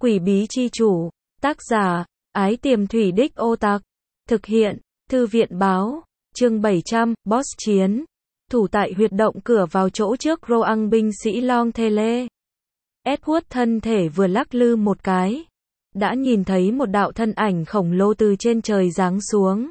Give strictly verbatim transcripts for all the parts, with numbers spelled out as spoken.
Quỷ bí chi chủ, tác giả, Ái Tiềm Thủy Đích Ô Tặc, thực hiện, Thư viện báo, chương bảy trăm, Boss chiến, thủ tại huyệt động cửa vào chỗ trước Roang binh sĩ Long Thele. Edward thân thể vừa lắc lư một cái, đã nhìn thấy một đạo thân ảnh khổng lồ từ trên trời giáng xuống,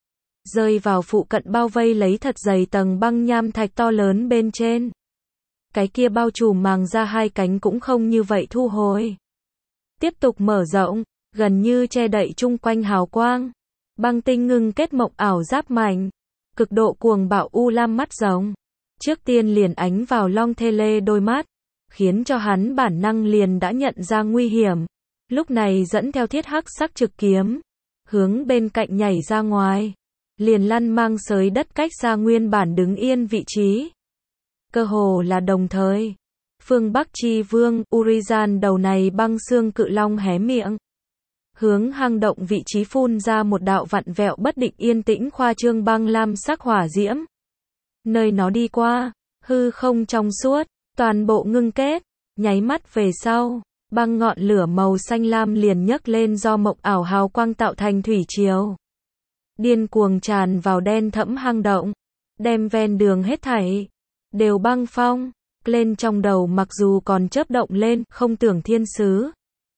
rơi vào phụ cận bao vây lấy thật dày tầng băng nham thạch to lớn bên trên. Cái kia bao trùm màng ra hai cánh cũng không như vậy thu hồi, tiếp tục mở rộng, gần như che đậy chung quanh hào quang. Băng tinh ngưng kết mộng ảo giáp mạnh, cực độ cuồng bạo u lam mắt rồng, trước tiên liền ánh vào Long Thele đôi mắt, khiến cho hắn bản năng liền đã nhận ra nguy hiểm. Lúc này dẫn theo thiết hắc sắc trực kiếm, hướng bên cạnh nhảy ra ngoài, liền lăn mang sới đất cách xa nguyên bản đứng yên vị trí. Cơ hồ là đồng thời, phương Bắc Chi Vương, Urizen đầu này băng xương cự long hé miệng, hướng hang động vị trí phun ra một đạo vặn vẹo bất định yên tĩnh khoa trương băng lam sắc hỏa diễm. Nơi nó đi qua, hư không trong suốt, toàn bộ ngưng kết, nháy mắt về sau, băng ngọn lửa màu xanh lam liền nhấc lên do mộng ảo hào quang tạo thành thủy triều, điên cuồng tràn vào đen thẫm hang động, đem ven đường hết thảy đều băng phong. Lên trong đầu mặc dù còn chớp động lên, không tưởng thiên sứ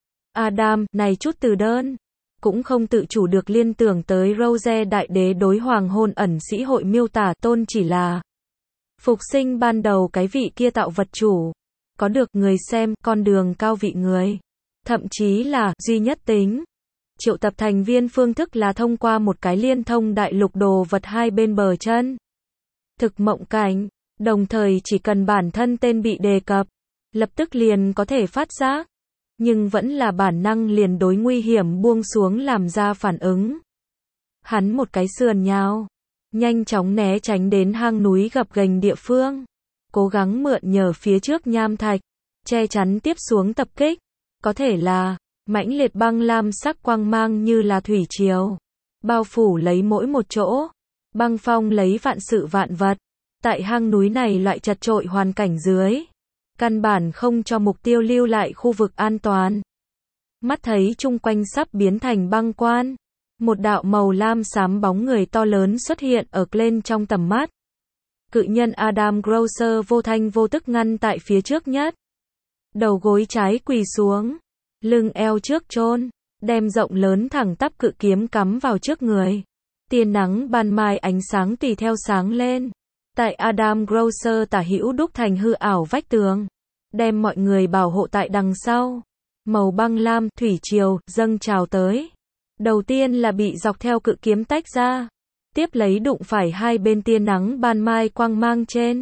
Adam, này chút từ đơn, cũng không tự chủ được liên tưởng tới Rose đại đế đối hoàng hôn ẩn sĩ hội miêu tả tôn chỉ là phục sinh ban đầu cái vị kia tạo vật chủ, có được người xem, con đường cao vị người, thậm chí là duy nhất tính. Triệu tập thành viên phương thức là thông qua một cái liên thông đại lục đồ vật hai bên bờ chân. Thực mộng cảnh, đồng thời chỉ cần bản thân tên bị đề cập, lập tức liền có thể phát giác, nhưng vẫn là bản năng liền đối nguy hiểm buông xuống làm ra phản ứng. Hắn một cái sườn nhào, nhanh chóng né tránh đến hang núi gập ghềnh địa phương, cố gắng mượn nhờ phía trước nham thạch, che chắn tiếp xuống tập kích, có thể là mãnh liệt băng lam sắc quang mang như là thủy triều, bao phủ lấy mỗi một chỗ, băng phong lấy vạn sự vạn vật. Tại hang núi này loại chật trội hoàn cảnh dưới, căn bản không cho mục tiêu lưu lại khu vực an toàn. Mắt thấy chung quanh sắp biến thành băng quan, một đạo màu lam xám bóng người to lớn xuất hiện ở lên trong tầm mắt. Cự nhân Adam Grocer vô thanh vô tức ngăn tại phía trước nhất, đầu gối trái quỳ xuống, lưng eo trước chôn, đem rộng lớn thẳng tắp cự kiếm cắm vào trước người. Tia nắng ban mai ánh sáng tùy theo sáng lên. Tại Adam Grocer tả hữu đúc thành hư ảo vách tường, đem mọi người bảo hộ tại đằng sau. Màu băng lam, thủy triều, dâng trào tới. Đầu tiên là bị dọc theo cự kiếm tách ra, tiếp lấy đụng phải hai bên tia nắng ban mai quang mang trên.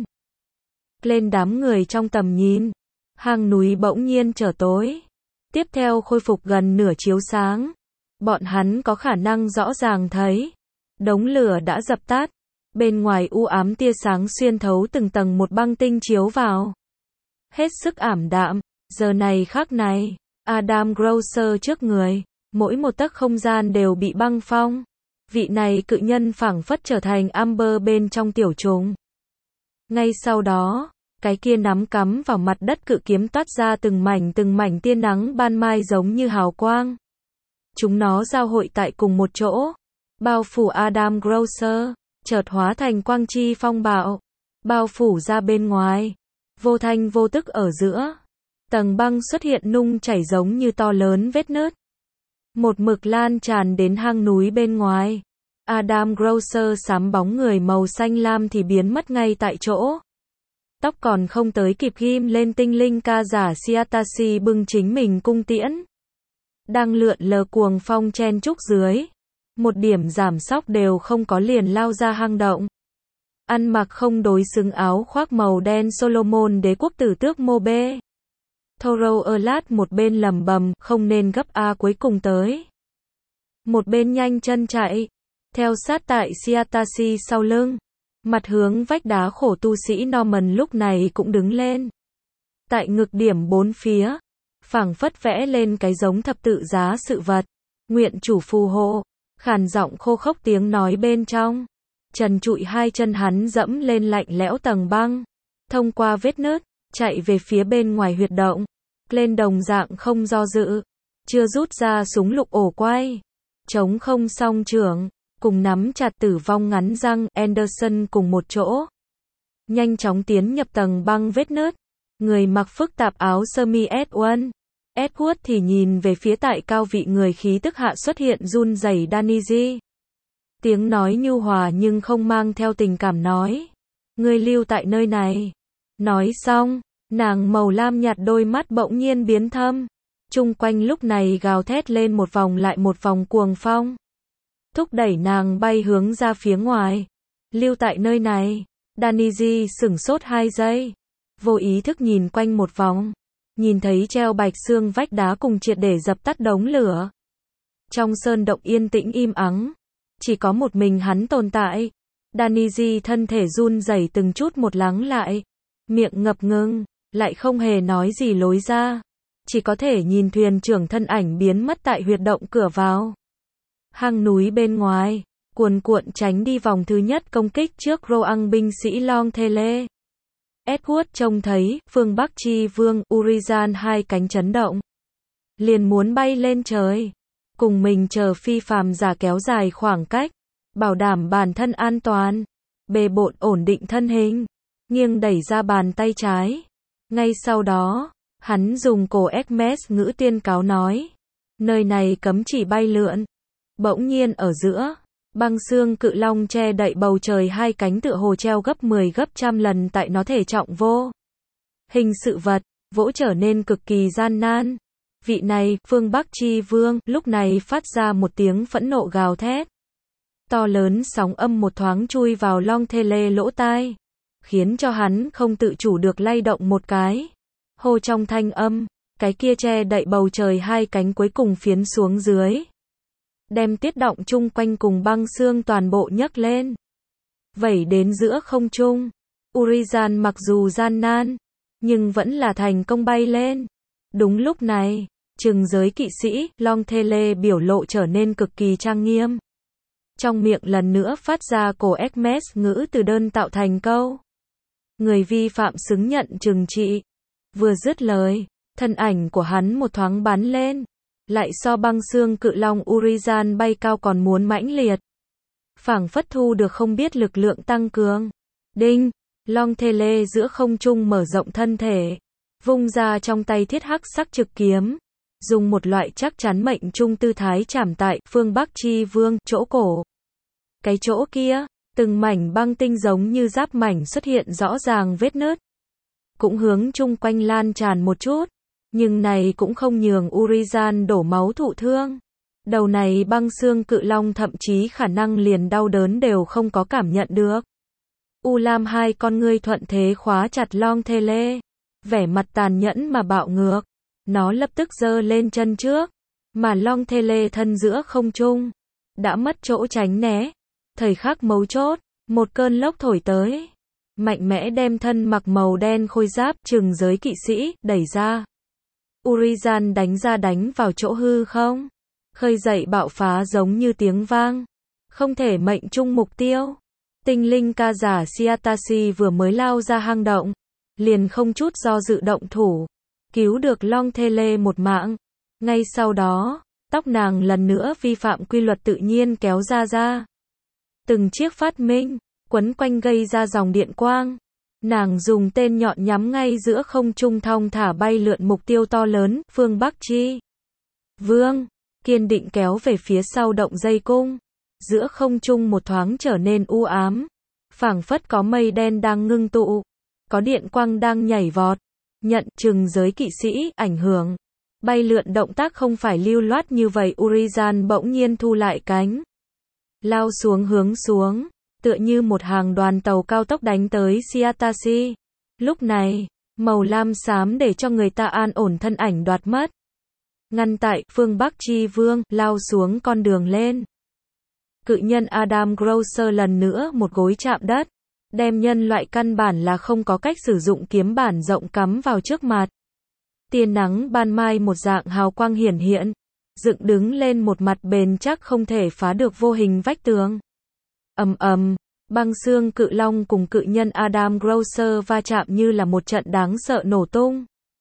Lên đám người trong tầm nhìn, hang núi bỗng nhiên trở tối. Tiếp theo khôi phục gần nửa chiếu sáng. Bọn hắn có khả năng rõ ràng thấy, đống lửa đã dập tắt. Bên ngoài u ám tia sáng xuyên thấu từng tầng một băng tinh chiếu vào. Hết sức ảm đạm, giờ này khắc này, Adam Grocer trước người, mỗi một tấc không gian đều bị băng phong. Vị này cự nhân phảng phất trở thành amber bên trong tiểu trùng. Ngay sau đó, cái kia nắm cắm vào mặt đất cự kiếm toát ra từng mảnh từng mảnh tia nắng ban mai giống như hào quang. Chúng nó giao hội tại cùng một chỗ, bao phủ Adam Grocer. Chợt hóa thành quang chi phong bạo, bao phủ ra bên ngoài, vô thanh vô tức ở giữa, tầng băng xuất hiện nung chảy giống như to lớn vết nứt, một mực lan tràn đến hang núi bên ngoài. Adam Grocer sám bóng người màu xanh lam thì biến mất ngay tại chỗ, tóc còn không tới kịp ghim lên tinh linh ca giả Siatasi bưng chính mình cung tiễn, đang lượn lờ cuồng phong chen trúc dưới. Một điểm giảm sóc đều không có liền lao ra hang động. Ăn mặc không đối xứng áo khoác màu đen Solomon đế quốc tử tước Mobe. Thoro Erlat một bên lầm bầm, không nên gấp a cuối cùng tới. Một bên nhanh chân chạy, theo sát tại Siatasi sau lưng. Mặt hướng vách đá khổ tu sĩ Norman lúc này cũng đứng lên. Tại ngực điểm bốn phía, phảng phất vẽ lên cái giống thập tự giá sự vật. Nguyện chủ phù hộ. Khàn giọng khô khốc tiếng nói bên trong, trần trụi hai chân hắn dẫm lên lạnh lẽo tầng băng, thông qua vết nứt, chạy về phía bên ngoài huyệt động. Lên đồng dạng không do dự, chưa rút ra súng lục ổ quay. Chống không song trưởng, cùng nắm chặt tử vong ngắn răng, Anderson cùng một chỗ. Nhanh chóng tiến nhập tầng băng vết nứt. Người mặc phức tạp áo sơ mi ét một. Edward thì nhìn về phía tại cao vị người khí tức hạ xuất hiện run rẩy Danny. Tiếng nói nhu hòa nhưng không mang theo tình cảm nói. Ngươi lưu tại nơi này. Nói xong, nàng màu lam nhạt đôi mắt bỗng nhiên biến thâm. Chung quanh lúc này gào thét lên một vòng lại một vòng cuồng phong. Thúc đẩy nàng bay hướng ra phía ngoài. Lưu tại nơi này. Danny sửng sốt hai giây. Vô ý thức nhìn quanh một vòng. Nhìn thấy treo bạch xương vách đá cùng triệt để dập tắt đống lửa. Trong sơn động yên tĩnh im ắng. Chỉ có một mình hắn tồn tại. Danny thân thể run rẩy từng chút một lắng lại. Miệng ngập ngừng, lại không hề nói gì lối ra. Chỉ có thể nhìn thuyền trưởng thân ảnh biến mất tại huyệt động cửa vào. Hang núi bên ngoài, cuồn cuộn tránh đi vòng thứ nhất công kích trước Roang binh sĩ Long Thele. Edward trông thấy, phương Bắc Chi Vương, Urizen hai cánh chấn động. Liền muốn bay lên trời. Cùng mình chờ phi phàm giả kéo dài khoảng cách. Bảo đảm bản thân an toàn. Bề bộn ổn định thân hình. Nghiêng đẩy ra bàn tay trái. Ngay sau đó, hắn dùng cổ Hermes ngữ tiên cáo nói. Nơi này cấm chỉ bay lượn. Bỗng nhiên ở giữa, băng xương cự long che đậy bầu trời hai cánh tựa hồ treo gấp mười gấp trăm lần tại nó thể trọng vô. Hình sự vật, vỗ trở nên cực kỳ gian nan. Vị này, phương Bắc Chi Vương, lúc này phát ra một tiếng phẫn nộ gào thét. To lớn sóng âm một thoáng chui vào Long Thele lỗ tai. Khiến cho hắn không tự chủ được lay động một cái. Hô trong thanh âm, cái kia che đậy bầu trời hai cánh cuối cùng phiến xuống dưới. Đem tiết động chung quanh cùng băng xương toàn bộ nhấc lên. Vẩy đến giữa không trung. Urizen mặc dù gian nan, nhưng vẫn là thành công bay lên. Đúng lúc này, trừng giới kỵ sĩ, Long Thele biểu lộ trở nên cực kỳ trang nghiêm. Trong miệng lần nữa phát ra cổ Hermes ngữ từ đơn tạo thành câu. Người vi phạm xứng nhận trừng trị. Vừa dứt lời, thân ảnh của hắn một thoáng bắn lên. Lại so băng xương cự long Urizen bay cao còn muốn mãnh liệt. Phảng phất thu được không biết lực lượng tăng cường. Đinh, Long Thele giữa không trung mở rộng thân thể. Vung ra trong tay thiết hắc sắc trực kiếm. Dùng một loại chắc chắn mệnh trung tư thái chảm tại phương Bắc Chi Vương, chỗ cổ. Cái chỗ kia, từng mảnh băng tinh giống như giáp mảnh xuất hiện rõ ràng vết nứt. Cũng hướng chung quanh lan tràn một chút. Nhưng này cũng không nhường Urizen đổ máu thụ thương. Đầu này băng xương cự long thậm chí khả năng liền đau đớn đều không có cảm nhận được. U Lam hai con ngươi thuận thế khóa chặt Long Thele. Vẻ mặt tàn nhẫn mà bạo ngược. Nó lập tức giơ lên chân trước. Mà Long Thele thân giữa không trung. Đã mất chỗ tránh né. Thời khắc mấu chốt. Một cơn lốc thổi tới. Mạnh mẽ đem thân mặc màu đen khôi giáp trừng giới kỵ sĩ đẩy ra. Urizen đánh ra đánh vào chỗ hư không. Khơi dậy bạo phá giống như tiếng vang. Không thể mệnh trung mục tiêu. Tinh linh ca giả Siatasi vừa mới lao ra hang động. Liền không chút do dự động thủ. Cứu được Long Thele một mạng. Ngay sau đó, tóc nàng lần nữa vi phạm quy luật tự nhiên kéo ra ra. Từng chiếc phát minh, quấn quanh gây ra dòng điện quang. Nàng dùng tên nhọn nhắm ngay giữa không trung thong thả bay lượn mục tiêu to lớn, phương Bắc Chi Vương, kiên định kéo về phía sau động dây cung. Giữa không trung một thoáng trở nên u ám. Phảng phất có mây đen đang ngưng tụ. Có điện quang đang nhảy vọt. Nhận trừng giới kỵ sĩ, ảnh hưởng. Bay lượn động tác không phải lưu loát như vậy. Urizen bỗng nhiên thu lại cánh. Lao xuống hướng xuống. Tựa như một hàng đoàn tàu cao tốc đánh tới Siatasi. Lúc này, màu lam xám để cho người ta an ổn thân ảnh đoạt mất. Ngăn tại, phương Bắc Chi Vương, lao xuống con đường lên. Cự nhân Adam Grosser lần nữa một gối chạm đất. Đem nhân loại căn bản là không có cách sử dụng kiếm bản rộng cắm vào trước mặt. Tia nắng ban mai một dạng hào quang hiển hiện. Dựng đứng lên một mặt bền chắc không thể phá được vô hình vách tường. Ầm ầm, băng xương cự long cùng cự nhân Adam Grosser va chạm như là một trận đáng sợ nổ tung.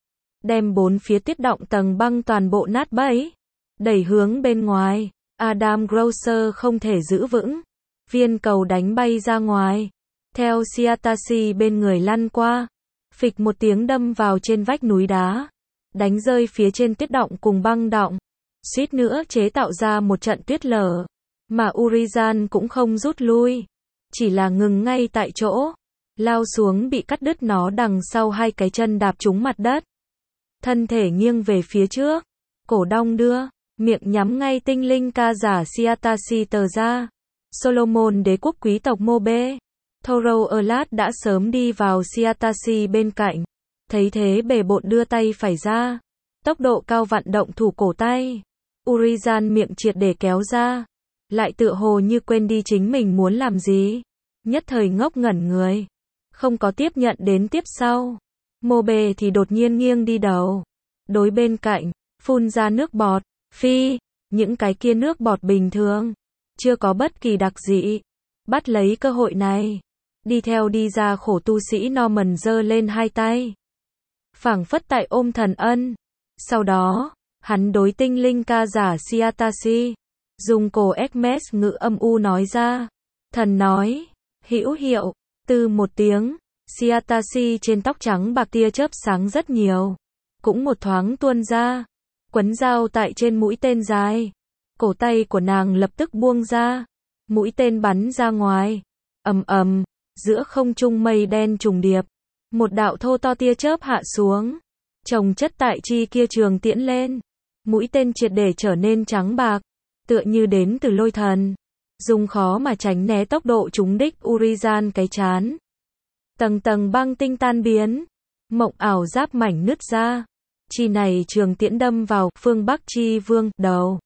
đem bốn phía tuyết động tầng băng toàn bộ nát bấy, đẩy hướng bên ngoài. Adam Grocer không thể giữ vững, viên cầu đánh bay ra ngoài, theo Shiatase bên người lăn qua, phịch một tiếng đâm vào trên vách núi đá, đánh rơi phía trên tuyết động cùng băng động, suýt nữa chế tạo ra một trận tuyết lở, mà Urizen cũng không rút lui, chỉ là ngừng ngay tại chỗ, lao xuống bị cắt đứt nó đằng sau hai cái chân đạp trúng mặt đất, thân thể nghiêng về phía trước, cổ đong đưa, miệng nhắm ngay tinh linh ca giả Shiatase tờ ra. Solomon đế quốc quý tộc Mobe, Thoro Erlat đã sớm đi vào Shiatase bên cạnh, thấy thế bề bộn đưa tay phải ra, tốc độ cao vận động thủ cổ tay. Urizen miệng triệt để kéo ra, lại tựa hồ như quên đi chính mình muốn làm gì, nhất thời ngốc ngẩn người, không có tiếp nhận đến tiếp sau. Mobe thì đột nhiên nghiêng đi đầu, đối bên cạnh, phun ra nước bọt, phi, những cái kia nước bọt bình thường, chưa có bất kỳ đặc dị. Bắt lấy cơ hội này, đi theo đi ra khổ tu sĩ Norman giơ lên hai tay, phảng phất tại ôm thần ân. Sau đó, hắn đối tinh linh ca giả Shiatase, dùng cổ Hermes ngữ âm u nói ra, thần nói, hữu hiệu, từ một tiếng, Shiatase trên tóc trắng bạc tia chớp sáng rất nhiều, cũng một thoáng tuôn ra, quấn dao tại trên mũi tên dài, cổ tay của nàng lập tức buông ra, mũi tên bắn ra ngoài, ầm ầm, giữa không trung mây đen trùng điệp, một đạo thô to tia chớp hạ xuống, chồng chất tại chi kia trường tiễn lên, mũi tên triệt để trở nên trắng bạc, tựa như đến từ lôi thần, dùng khó mà tránh né tốc độ trúng đích Urizen cái chán. Tầng tầng băng tinh tan biến, mộng ảo giáp mảnh nứt ra, chi này trường tiễn đâm vào phương Bắc chi vương đầu,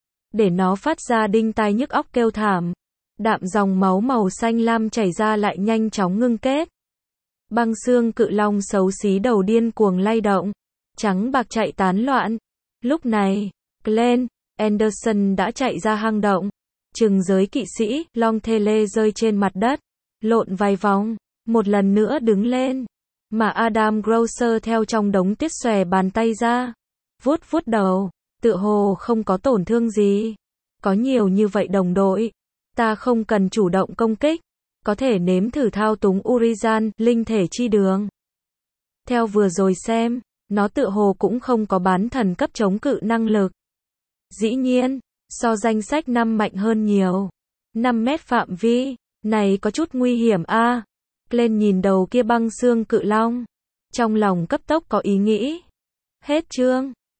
để nó phát ra đinh tai nhức óc kêu thảm, đạm dòng máu màu xanh lam chảy ra lại nhanh chóng ngưng kết. Băng xương cự long xấu xí đầu điên cuồng lay động, trắng bạc chạy tán loạn. Lúc này, Glenn Anderson đã chạy ra hang động, chừng giới kỵ sĩ, Long Thele rơi trên mặt đất, lộn vài vòng, một lần nữa đứng lên, mà Adam Grocer theo trong đống tuyết xòe bàn tay ra, vuốt vuốt đầu, tựa hồ không có tổn thương gì. Có nhiều như vậy đồng đội, ta không cần chủ động công kích, có thể nếm thử thao túng Urizen, linh thể chi đường. Theo vừa rồi xem, nó tựa hồ cũng không có bán thần cấp chống cự năng lực. Dĩ nhiên, so danh sách năm mạnh hơn nhiều. năm mét phạm vi, này có chút nguy hiểm a. À. Glenn nhìn đầu kia băng xương cự long, trong lòng cấp tốc có ý nghĩ. Hết chương.